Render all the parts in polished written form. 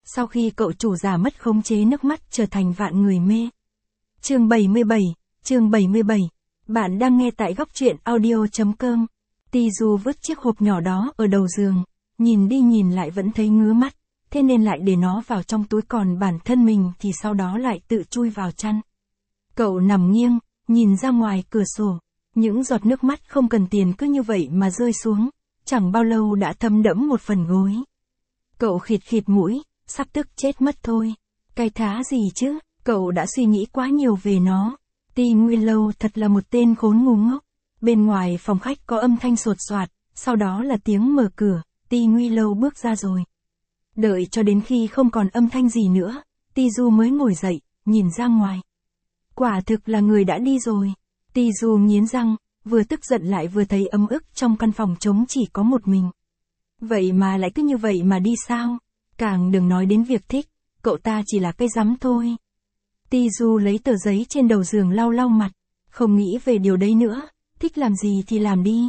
Sau khi cậu chủ giả mất khống chế, nước mắt trở thành vạn người mê. Chương 77. Bạn đang nghe tại góc truyện audio.com. Tizu vứt chiếc hộp nhỏ đó ở đầu giường, nhìn đi nhìn lại vẫn thấy ngứa mắt, thế nên lại để nó vào trong túi, còn bản thân mình thì sau đó lại tự chui vào chăn. Cậu nằm nghiêng, nhìn ra ngoài cửa sổ, những giọt nước mắt không cần tiền cứ như vậy mà rơi xuống, chẳng bao lâu đã thấm đẫm một phần gối. Cậu khịt khịt mũi, sắp tức chết mất thôi. Cái thá gì chứ, cậu đã suy nghĩ quá nhiều về nó. Ti Nguyên Lâu thật là một tên khốn ngu ngốc. Bên ngoài phòng khách có âm thanh sột soạt, sau đó là tiếng mở cửa, Ti Nguyên Lâu bước ra rồi. Đợi cho đến khi không còn âm thanh gì nữa, Ti Du mới ngồi dậy, nhìn ra ngoài. Quả thực là người đã đi rồi. Ti Du nghiến răng, vừa tức giận lại vừa thấy ấm ức trong căn phòng trống chỉ có một mình. Vậy mà lại cứ như vậy mà đi sao? Càng đừng nói đến việc thích, cậu ta chỉ là cái rắm thôi. Ti Du lấy tờ giấy trên đầu giường lau lau mặt, không nghĩ về điều đấy nữa, thích làm gì thì làm đi.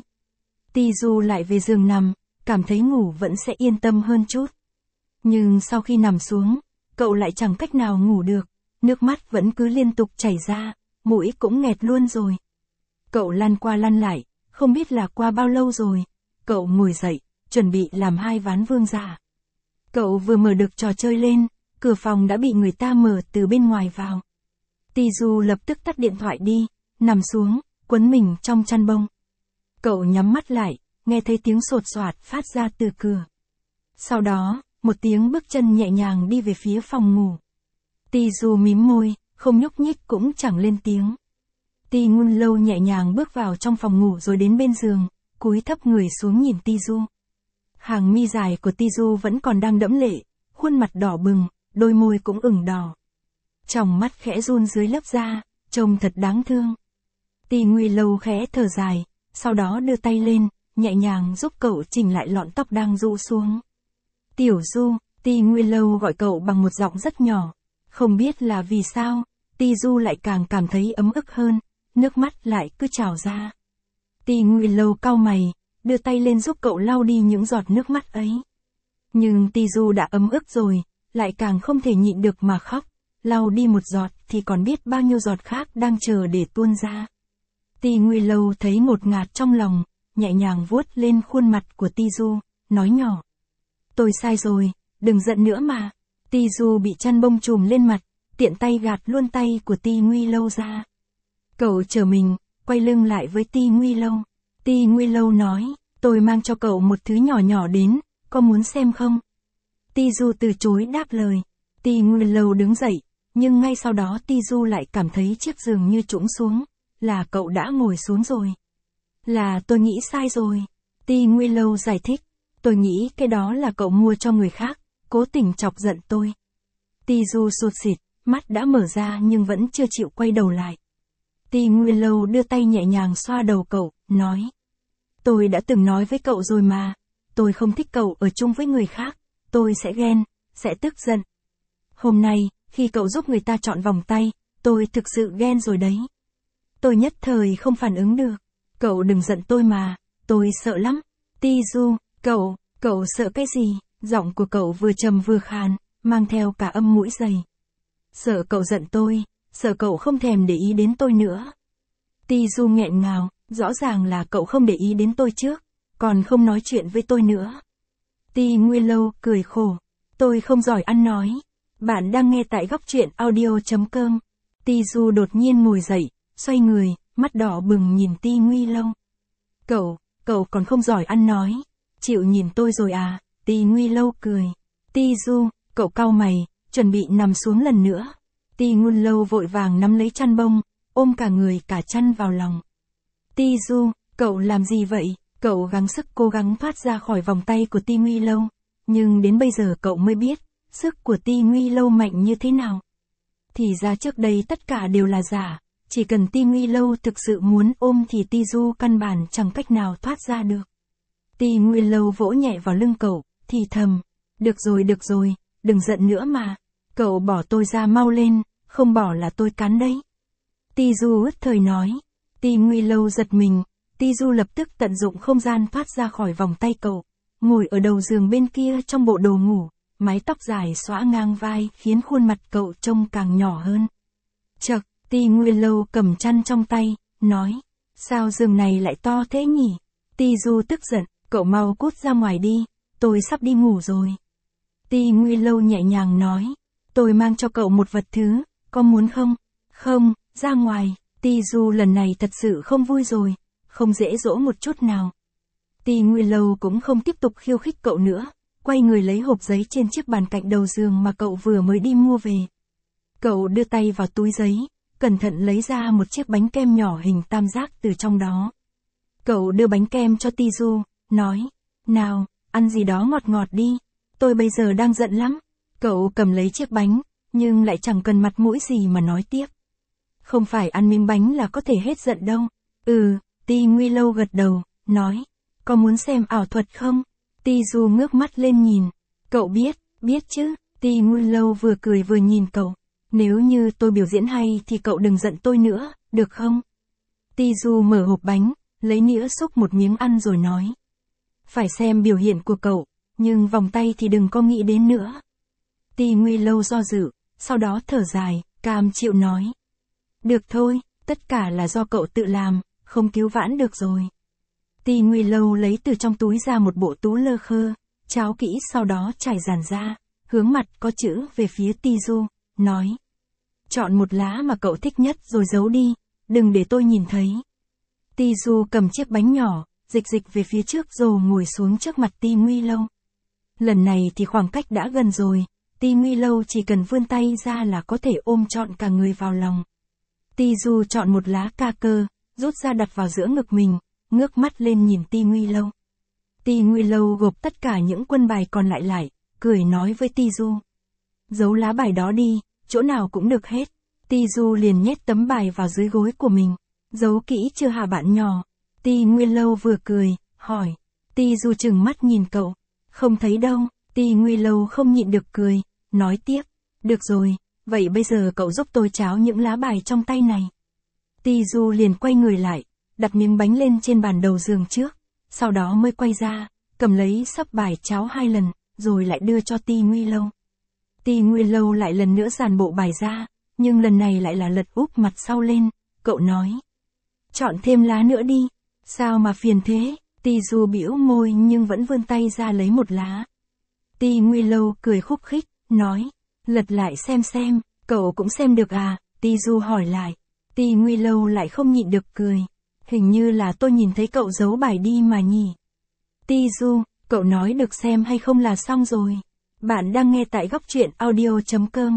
Ti Du lại về giường nằm, cảm thấy ngủ vẫn sẽ yên tâm hơn chút. Nhưng sau khi nằm xuống, cậu lại chẳng cách nào ngủ được, nước mắt vẫn cứ liên tục chảy ra, mũi cũng nghẹt luôn rồi. Cậu lăn qua lăn lại, không biết là qua bao lâu rồi, cậu ngồi dậy, chuẩn bị làm 2 ván vương giả. Cậu vừa mở được trò chơi lên, cửa phòng đã bị người ta mở từ bên ngoài vào. Ti Du lập tức tắt điện thoại đi, nằm xuống, quấn mình trong chăn bông. Cậu nhắm mắt lại, nghe thấy tiếng sột soạt phát ra từ cửa. Sau đó, một tiếng bước chân nhẹ nhàng đi về phía phòng ngủ. Ti Du mím môi, không nhúc nhích cũng chẳng lên tiếng. Ti Nguyên Lâu nhẹ nhàng bước vào trong phòng ngủ rồi đến bên giường, cúi thấp người xuống nhìn Ti Du. Hàng mi dài của Ti Du vẫn còn đang đẫm lệ, khuôn mặt đỏ bừng, đôi môi cũng ửng đỏ. Tròng mắt khẽ run dưới lớp da, trông thật đáng thương. Ti Nguyên Lâu khẽ thở dài, sau đó đưa tay lên, nhẹ nhàng giúp cậu chỉnh lại lọn tóc đang rũ xuống. Tiểu Du, Ti Nguyên Lâu gọi cậu bằng một giọng rất nhỏ. Không biết là vì sao, Ti Du lại càng cảm thấy ấm ức hơn, nước mắt lại cứ trào ra. Ti Nguyên Lâu cau mày, đưa tay lên giúp cậu lau đi những giọt nước mắt ấy. Nhưng Ti Du đã ấm ức rồi, lại càng không thể nhịn được mà khóc, lau đi một giọt thì còn biết bao nhiêu giọt khác đang chờ để tuôn ra. Ti Nguyên Lâu thấy ngột ngạt trong lòng, nhẹ nhàng vuốt lên khuôn mặt của Ti Du, nói nhỏ. Tôi sai rồi, đừng giận nữa mà. Ti Du bị chăn bông trùm lên mặt, tiện tay gạt luôn tay của Ti Nguyên Lâu ra. Cậu trở mình, quay lưng lại với Ti Nguyên Lâu. Ti Nguyên Lâu nói, tôi mang cho cậu một thứ nhỏ nhỏ đến, có muốn xem không? Ti Du từ chối đáp lời. Ti Nguyên Lâu đứng dậy, nhưng ngay sau đó Ti Du lại cảm thấy chiếc giường như trũng xuống, là cậu đã ngồi xuống rồi. Là tôi nghĩ sai rồi. Ti Nguyên Lâu giải thích, tôi nghĩ cái đó là cậu mua cho người khác, cố tình chọc giận tôi. Ti Du sụt sịt, mắt đã mở ra nhưng vẫn chưa chịu quay đầu lại. Ti Nguyên Lâu đưa tay nhẹ nhàng xoa đầu cậu, nói. Tôi đã từng nói với cậu rồi mà, tôi không thích cậu ở chung với người khác, tôi sẽ ghen, sẽ tức giận. Hôm nay, khi cậu giúp người ta chọn vòng tay, tôi thực sự ghen rồi đấy. Tôi nhất thời không phản ứng được, cậu đừng giận tôi mà, tôi sợ lắm. Ti Du, cậu sợ cái gì? Giọng của cậu vừa trầm vừa khàn, mang theo cả âm mũi dày. Sợ cậu giận tôi, sợ cậu không thèm để ý đến tôi nữa. Ti Du nghẹn ngào, rõ ràng là cậu không để ý đến tôi trước, còn không nói chuyện với tôi nữa. Ti Nguyên Lâu cười khổ, tôi không giỏi ăn nói. Bạn đang nghe tại góc truyện audio.com. Ti Du đột nhiên ngồi dậy, xoay người, mắt đỏ bừng nhìn Ti Nguyên Lâu. Cậu còn không giỏi ăn nói, chịu nhìn tôi rồi à? Ti Nguyên Lâu cười. Ti Du, cậu cau mày, chuẩn bị nằm xuống lần nữa. Ti Nguyên Lâu vội vàng nắm lấy chăn bông, ôm cả người cả chăn vào lòng. Ti Du, cậu làm gì vậy? Cậu gắng sức cố gắng thoát ra khỏi vòng tay của Ti Nguyên Lâu, nhưng đến bây giờ cậu mới biết, sức của Ti Nguyên Lâu mạnh như thế nào. Thì ra trước đây tất cả đều là giả, chỉ cần Ti Nguyên Lâu thực sự muốn ôm thì Ti Du căn bản chẳng cách nào thoát ra được. Ti Nguyên Lâu vỗ nhẹ vào lưng cậu, thì thầm, được rồi, đừng giận nữa mà, cậu bỏ tôi ra mau lên, không bỏ là tôi cắn đấy. Ti Du ứt thời nói. Ti Nguyên Lâu giật mình, Ti Du lập tức tận dụng không gian thoát ra khỏi vòng tay cậu, ngồi ở đầu giường bên kia trong bộ đồ ngủ, mái tóc dài xõa ngang vai khiến khuôn mặt cậu trông càng nhỏ hơn. Chậc, Ti Nguyên Lâu cầm chăn trong tay, nói, sao giường này lại to thế nhỉ? Ti Du tức giận, cậu mau cút ra ngoài đi, tôi sắp đi ngủ rồi. Ti Nguyên Lâu nhẹ nhàng nói, tôi mang cho cậu một vật thứ, có muốn không? Không, ra ngoài. Ti Du lần này thật sự không vui rồi, không dễ dỗ một chút nào. Ti Nguyên Lâu cũng không tiếp tục khiêu khích cậu nữa, quay người lấy hộp giấy trên chiếc bàn cạnh đầu giường mà cậu vừa mới đi mua về. Cậu đưa tay vào túi giấy, cẩn thận lấy ra một chiếc bánh kem nhỏ hình tam giác từ trong đó. Cậu đưa bánh kem cho Ti Du, nói, nào, ăn gì đó ngọt ngọt đi, tôi bây giờ đang giận lắm. Cậu cầm lấy chiếc bánh, nhưng lại chẳng cần mặt mũi gì mà nói tiếp. Không phải ăn miếng bánh là có thể hết giận đâu. Ti Nguyên Lâu gật đầu, nói, có muốn xem ảo thuật không? Ti Du ngước mắt lên nhìn, cậu biết chứ? Ti Nguyên Lâu vừa cười vừa nhìn cậu, nếu như tôi biểu diễn hay thì cậu đừng giận tôi nữa, được không? Ti Du mở hộp bánh, lấy nĩa xúc một miếng ăn rồi nói, phải xem biểu hiện của cậu, nhưng vòng tay thì đừng có nghĩ đến nữa. Ti Nguyên Lâu do dự, sau đó thở dài, cam chịu nói, được thôi, tất cả là do cậu tự làm, không cứu vãn được rồi. Ti Nguyên Lâu lấy từ trong túi ra một bộ tú lơ khơ, cháo kỹ sau đó trải dàn ra, hướng mặt có chữ về phía Ti Du, nói, chọn một lá mà cậu thích nhất rồi giấu đi, đừng để tôi nhìn thấy. Ti Du cầm chiếc bánh nhỏ, dịch về phía trước rồi ngồi xuống trước mặt Ti Nguyên Lâu. Lần này thì khoảng cách đã gần rồi, Ti Nguyên Lâu chỉ cần vươn tay ra là có thể ôm trọn cả người vào lòng. Ti Du chọn một lá ca cơ, rút ra đặt vào giữa ngực mình, ngước mắt lên nhìn Ti Nguyên Lâu. Ti Nguyên Lâu gộp tất cả những quân bài còn lại, cười nói với Ti Du, giấu lá bài đó đi, chỗ nào cũng được hết. Ti Du liền nhét tấm bài vào dưới gối của mình, giấu kỹ chưa hả bạn nhỏ? Ti Nguyên Lâu vừa cười, hỏi. Ti Du trừng mắt nhìn cậu, không thấy đâu. Ti Nguyên Lâu không nhịn được cười, nói tiếp, được rồi, vậy bây giờ cậu giúp tôi tráo những lá bài trong tay này. Ti Du liền quay người lại, đặt miếng bánh lên trên bàn đầu giường trước, sau đó mới quay ra, cầm lấy sấp bài tráo 2 lần, rồi lại đưa cho Ti Nguyên Lâu. Ti Nguyên Lâu lại lần nữa dàn bộ bài ra, nhưng lần này lại là lật úp mặt sau lên, cậu nói. Chọn thêm lá nữa đi, sao mà phiền thế? Ti Du bĩu môi nhưng vẫn vươn tay ra lấy một lá. Ti Nguyên Lâu cười khúc khích, nói, lật lại xem, cậu cũng xem được à? Ti Du hỏi lại. Ti Nguyên Lâu lại không nhịn được cười. Hình như là tôi nhìn thấy cậu giấu bài đi mà nhỉ. Ti Du, cậu nói được xem hay không là xong rồi. Bạn đang nghe tại góc truyện audio.com.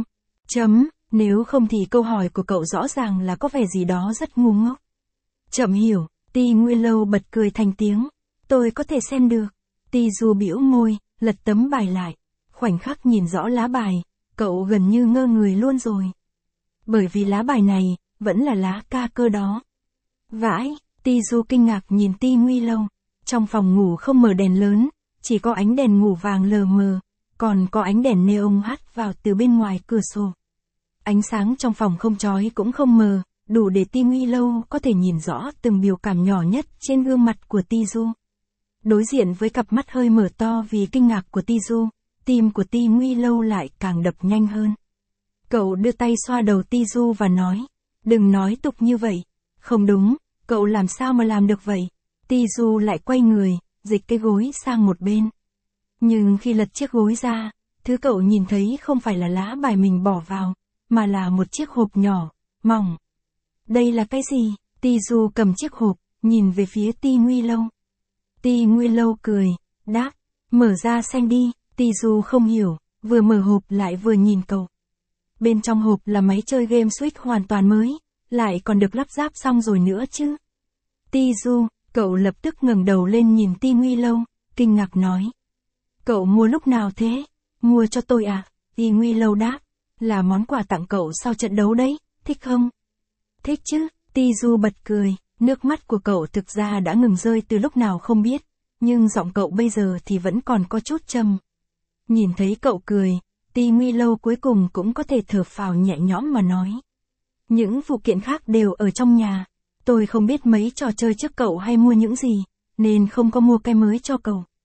Nếu không thì câu hỏi của cậu rõ ràng là có vẻ gì đó rất ngu ngốc. Chậm hiểu, Ti Nguyên Lâu bật cười thành tiếng. Tôi có thể xem được. Ti Du bĩu môi, lật tấm bài lại. Khoảnh khắc nhìn rõ lá bài, cậu gần như ngơ người luôn rồi. Bởi vì lá bài này, vẫn là lá ca cơ đó. Vãi, Ti Du kinh ngạc nhìn Ti Nguyên Lâu. Trong phòng ngủ không mở đèn lớn, chỉ có ánh đèn ngủ vàng lờ mờ, còn có ánh đèn neon hắt vào từ bên ngoài cửa sổ. Ánh sáng trong phòng không chói cũng không mờ, đủ để Ti Nguyên Lâu có thể nhìn rõ từng biểu cảm nhỏ nhất trên gương mặt của Ti Du. Đối diện với cặp mắt hơi mở to vì kinh ngạc của Ti Du, tim của Ti Nguyên Lâu lại càng đập nhanh hơn. Cậu đưa tay xoa đầu Ti Du và nói, đừng nói tục như vậy. Không đúng, cậu làm sao mà làm được vậy? Ti Du lại quay người, dịch cái gối sang một bên. Nhưng khi lật chiếc gối ra, thứ cậu nhìn thấy không phải là lá bài mình bỏ vào, mà là một chiếc hộp nhỏ, mỏng. Đây là cái gì? Ti Du cầm chiếc hộp, nhìn về phía Ti Nguyên Lâu. Ti Nguyên Lâu cười, đáp, mở ra xem đi. Ti Du không hiểu, vừa mở hộp lại vừa nhìn cậu. Bên trong hộp là máy chơi game Switch hoàn toàn mới, lại còn được lắp ráp xong rồi nữa chứ. Ti Du, cậu lập tức ngẩng đầu lên nhìn Ti Nguyên Lâu, kinh ngạc nói. Cậu mua lúc nào thế? Mua cho tôi à? Ti Nguyên Lâu đáp, là món quà tặng cậu sau trận đấu đấy, thích không? Thích chứ, Ti Du bật cười, nước mắt của cậu thực ra đã ngừng rơi từ lúc nào không biết, nhưng giọng cậu bây giờ thì vẫn còn có chút trầm. Nhìn thấy cậu cười, Ti Nguyên Lâu cuối cùng cũng có thể thở phào nhẹ nhõm mà nói. Những phụ kiện khác đều ở trong nhà, tôi không biết mấy trò chơi trước cậu hay mua những gì, nên không có mua cái mới cho cậu.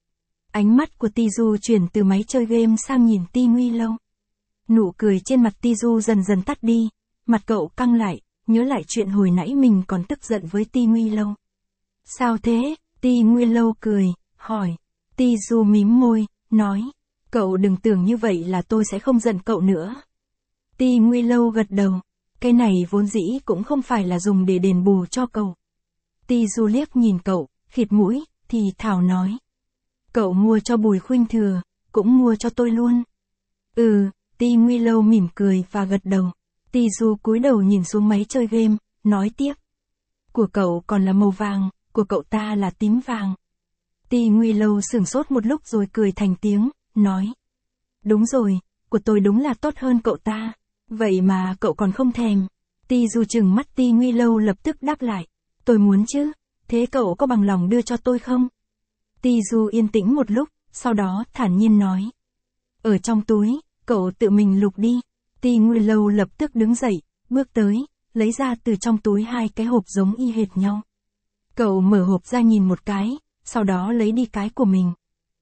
Ánh mắt của Tizu chuyển từ máy chơi game sang nhìn Ti Nguy Lâu. Nụ cười trên mặt Tizu dần dần tắt đi, mặt cậu căng lại, nhớ lại chuyện hồi nãy mình còn tức giận với Ti Nguy Lâu. Sao thế? Ti Nguy Lâu cười, hỏi. Tizu mím môi, nói. Cậu đừng tưởng như vậy là tôi sẽ không giận cậu nữa. Ti Nguy Lâu gật đầu. Cái này vốn dĩ cũng không phải là dùng để đền bù cho cậu. Tizu liếc nhìn cậu, khịt mũi, thì thào nói. Cậu mua cho Bùi Khuynh Thừa, cũng mua cho tôi luôn. Ti Nguy Lâu mỉm cười và gật đầu. Tizu cúi đầu nhìn xuống máy chơi game, nói tiếp. Của cậu còn là màu vàng, của cậu ta là tím vàng. Ti Nguy Lâu sửng sốt một lúc rồi cười thành tiếng, nói. Đúng rồi, của tôi đúng là tốt hơn cậu ta. Vậy mà cậu còn không thèm. Tizu trừng mắt Ti Nguy Lâu lập tức đáp lại. Tôi muốn chứ, thế cậu có bằng lòng đưa cho tôi không? Tizu yên tĩnh một lúc, sau đó thản nhiên nói. Ở trong túi, cậu tự mình lục đi. Ti Nguy Lâu lập tức đứng dậy, bước tới, lấy ra từ trong túi 2 cái hộp giống y hệt nhau. Cậu mở hộp ra nhìn một cái, sau đó lấy đi cái của mình.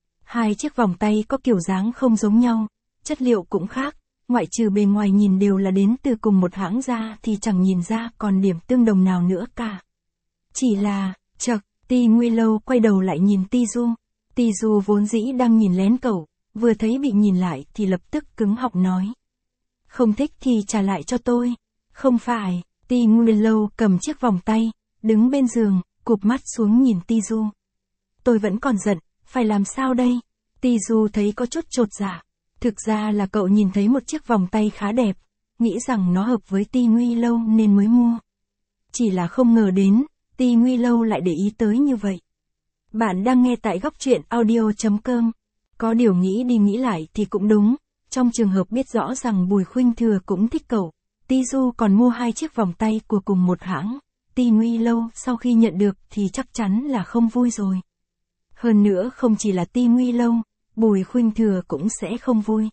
2 chiếc vòng tay có kiểu dáng không giống nhau, chất liệu cũng khác, ngoại trừ bề ngoài nhìn đều là đến từ cùng một hãng ra thì chẳng nhìn ra còn điểm tương đồng nào nữa cả. Chỉ là, chậc, Ti Nguy Lâu quay đầu lại nhìn Tizu. Tizu vốn dĩ đang nhìn lén cậu, vừa thấy bị nhìn lại thì lập tức cứng họng nói. Không thích thì trả lại cho tôi. Không phải, Ti Nguy Lâu cầm chiếc vòng tay, đứng bên giường, cụp mắt xuống nhìn Tizu. Tôi vẫn còn giận, phải làm sao đây? Tizu thấy có chút chột dạ. Thực ra là cậu nhìn thấy một chiếc vòng tay khá đẹp, nghĩ rằng nó hợp với Ti Nguy Lâu nên mới mua. Chỉ là không ngờ đến, Ti Nguy Lâu lại để ý tới như vậy. Bạn đang nghe tại góc truyện audio.com. Có điều nghĩ đi nghĩ lại thì cũng đúng, trong trường hợp biết rõ rằng Bùi Khuynh Thừa cũng thích cậu, Tizu còn mua 2 chiếc vòng tay của cùng một hãng, Ti Nguy Lâu sau khi nhận được thì chắc chắn là không vui rồi. Hơn nữa không chỉ là Ti Nguy Lâu, Bùi Khuynh Thừa cũng sẽ không vui.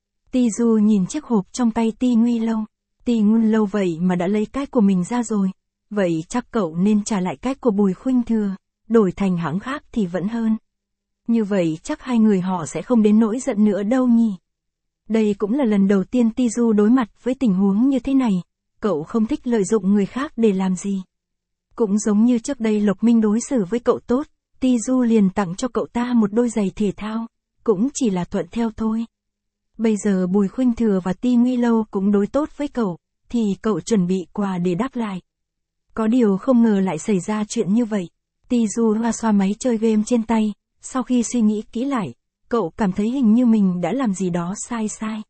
Tizu nhìn chiếc hộp trong tay Ti Nguy Lâu. Ti Nguy Lâu vậy mà đã lấy cái của mình ra rồi. Vậy chắc cậu nên trả lại cái của Bùi Khuynh Thừa, đổi thành hãng khác thì vẫn hơn. Như vậy chắc 2 người họ sẽ không đến nỗi giận nữa đâu nhỉ. Đây cũng là lần đầu tiên Tizu đối mặt với tình huống như thế này. Cậu không thích lợi dụng người khác để làm gì. Cũng giống như trước đây Lộc Minh đối xử với cậu tốt, Tizu liền tặng cho cậu ta một đôi giày thể thao, cũng chỉ là thuận theo thôi. Bây giờ Bùi Khuynh Thừa và Ti Nguy Lâu cũng đối tốt với cậu, thì cậu chuẩn bị quà để đáp lại. Có điều không ngờ lại xảy ra chuyện như vậy. Tizu hoa xoa máy chơi game trên tay, sau khi suy nghĩ kỹ lại, cậu cảm thấy hình như mình đã làm gì đó sai.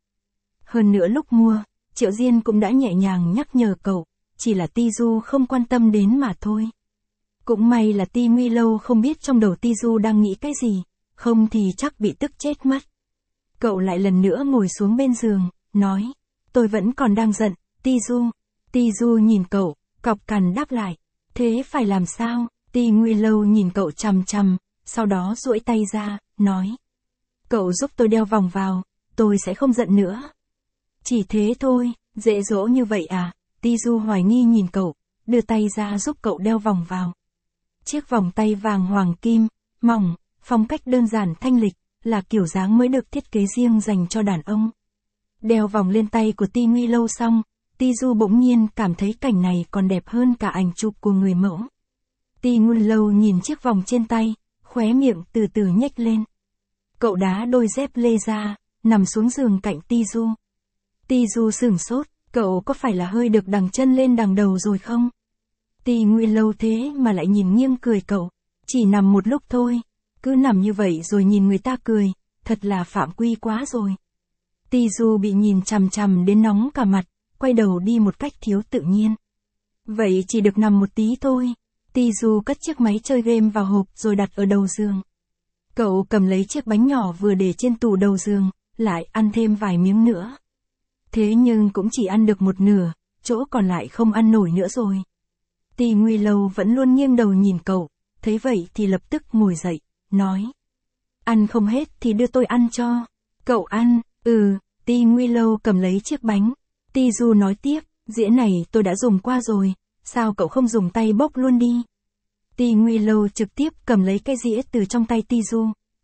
Hơn nữa lúc mua, Triệu Diên cũng đã nhẹ nhàng nhắc nhở cậu, chỉ là Tizu không quan tâm đến mà thôi. Cũng may là Ti Nguy Lâu không biết trong đầu Tizu đang nghĩ cái gì, không thì chắc bị tức chết mất. Cậu lại lần nữa ngồi xuống bên giường, nói, tôi vẫn còn đang giận, Tizu. Tizu nhìn cậu, cọc cằn đáp lại, thế phải làm sao? Ti Nguy Lâu nhìn cậu chằm chằm, sau đó duỗi tay ra, nói, cậu giúp tôi đeo vòng vào, tôi sẽ không giận nữa. Chỉ thế thôi, dễ dỗ như vậy à? Tizu hoài nghi nhìn cậu, đưa tay ra giúp cậu đeo vòng vào. Chiếc vòng tay vàng hoàng kim, mỏng, phong cách đơn giản thanh lịch, là kiểu dáng mới được thiết kế riêng dành cho đàn ông. Đeo vòng lên tay của Ti Nguy Lâu xong, Tizu bỗng nhiên cảm thấy cảnh này còn đẹp hơn cả ảnh chụp của người mẫu. Ti Nguy Lâu nhìn chiếc vòng trên tay, khóe miệng từ từ nhếch lên. Cậu đá đôi dép lê ra, nằm xuống giường cạnh Tizu. Tizu sửng sốt, cậu có phải là hơi được đằng chân lên đằng đầu rồi không? Ti Nguy Lâu thế mà lại nhìn nghiêng cười cậu, chỉ nằm một lúc thôi, cứ nằm như vậy rồi nhìn người ta cười, thật là phạm quy quá rồi. Tizu bị nhìn chằm chằm đến nóng cả mặt, quay đầu đi một cách thiếu tự nhiên. Vậy chỉ được nằm một tí thôi. Tizu cất chiếc máy chơi game vào hộp rồi đặt ở đầu giường. Cậu cầm lấy chiếc bánh nhỏ vừa để trên tủ đầu giường, lại ăn thêm vài miếng nữa. Thế nhưng cũng chỉ ăn được một nửa, chỗ còn lại không ăn nổi nữa rồi. Ti Nguy Lâu vẫn luôn nghiêng đầu nhìn cậu, thấy vậy thì lập tức ngồi dậy, nói. Ăn không hết thì đưa tôi ăn cho. Cậu ăn, Ti Nguy Lâu cầm lấy chiếc bánh. Tizu nói tiếp, dĩa này tôi đã dùng qua rồi, sao cậu không dùng tay bốc luôn đi? Ti Nguy Lâu trực tiếp cầm lấy cái dĩa từ trong tay Tizu,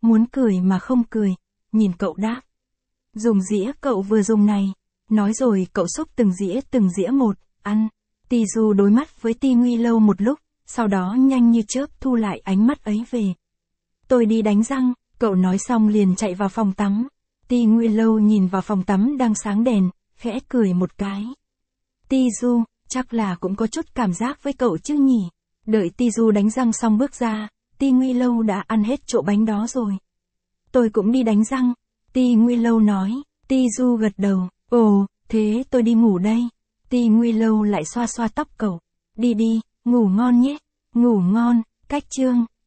muốn cười mà không cười, nhìn cậu đáp. Dùng dĩa cậu vừa dùng này. Nói rồi cậu xúc từng dĩa một, ăn. Ti Du đối mắt với Ti Nguy Lâu một lúc, sau đó nhanh như chớp thu lại ánh mắt ấy về. Tôi đi đánh răng, cậu nói xong liền chạy vào phòng tắm. Ti Nguy Lâu nhìn vào phòng tắm đang sáng đèn, khẽ cười một cái. Ti Du, chắc là cũng có chút cảm giác với cậu chứ nhỉ. Đợi Ti Du đánh răng xong bước ra, Ti Nguy Lâu đã ăn hết chỗ bánh đó rồi. Tôi cũng đi đánh răng, Ti Nguy Lâu nói. Ti Du gật đầu, ồ, thế tôi đi ngủ đây. Ti Nguy Lâu lại xoa xoa tóc cậu. Đi đi, ngủ ngon nhé. Ngủ ngon, cách chương.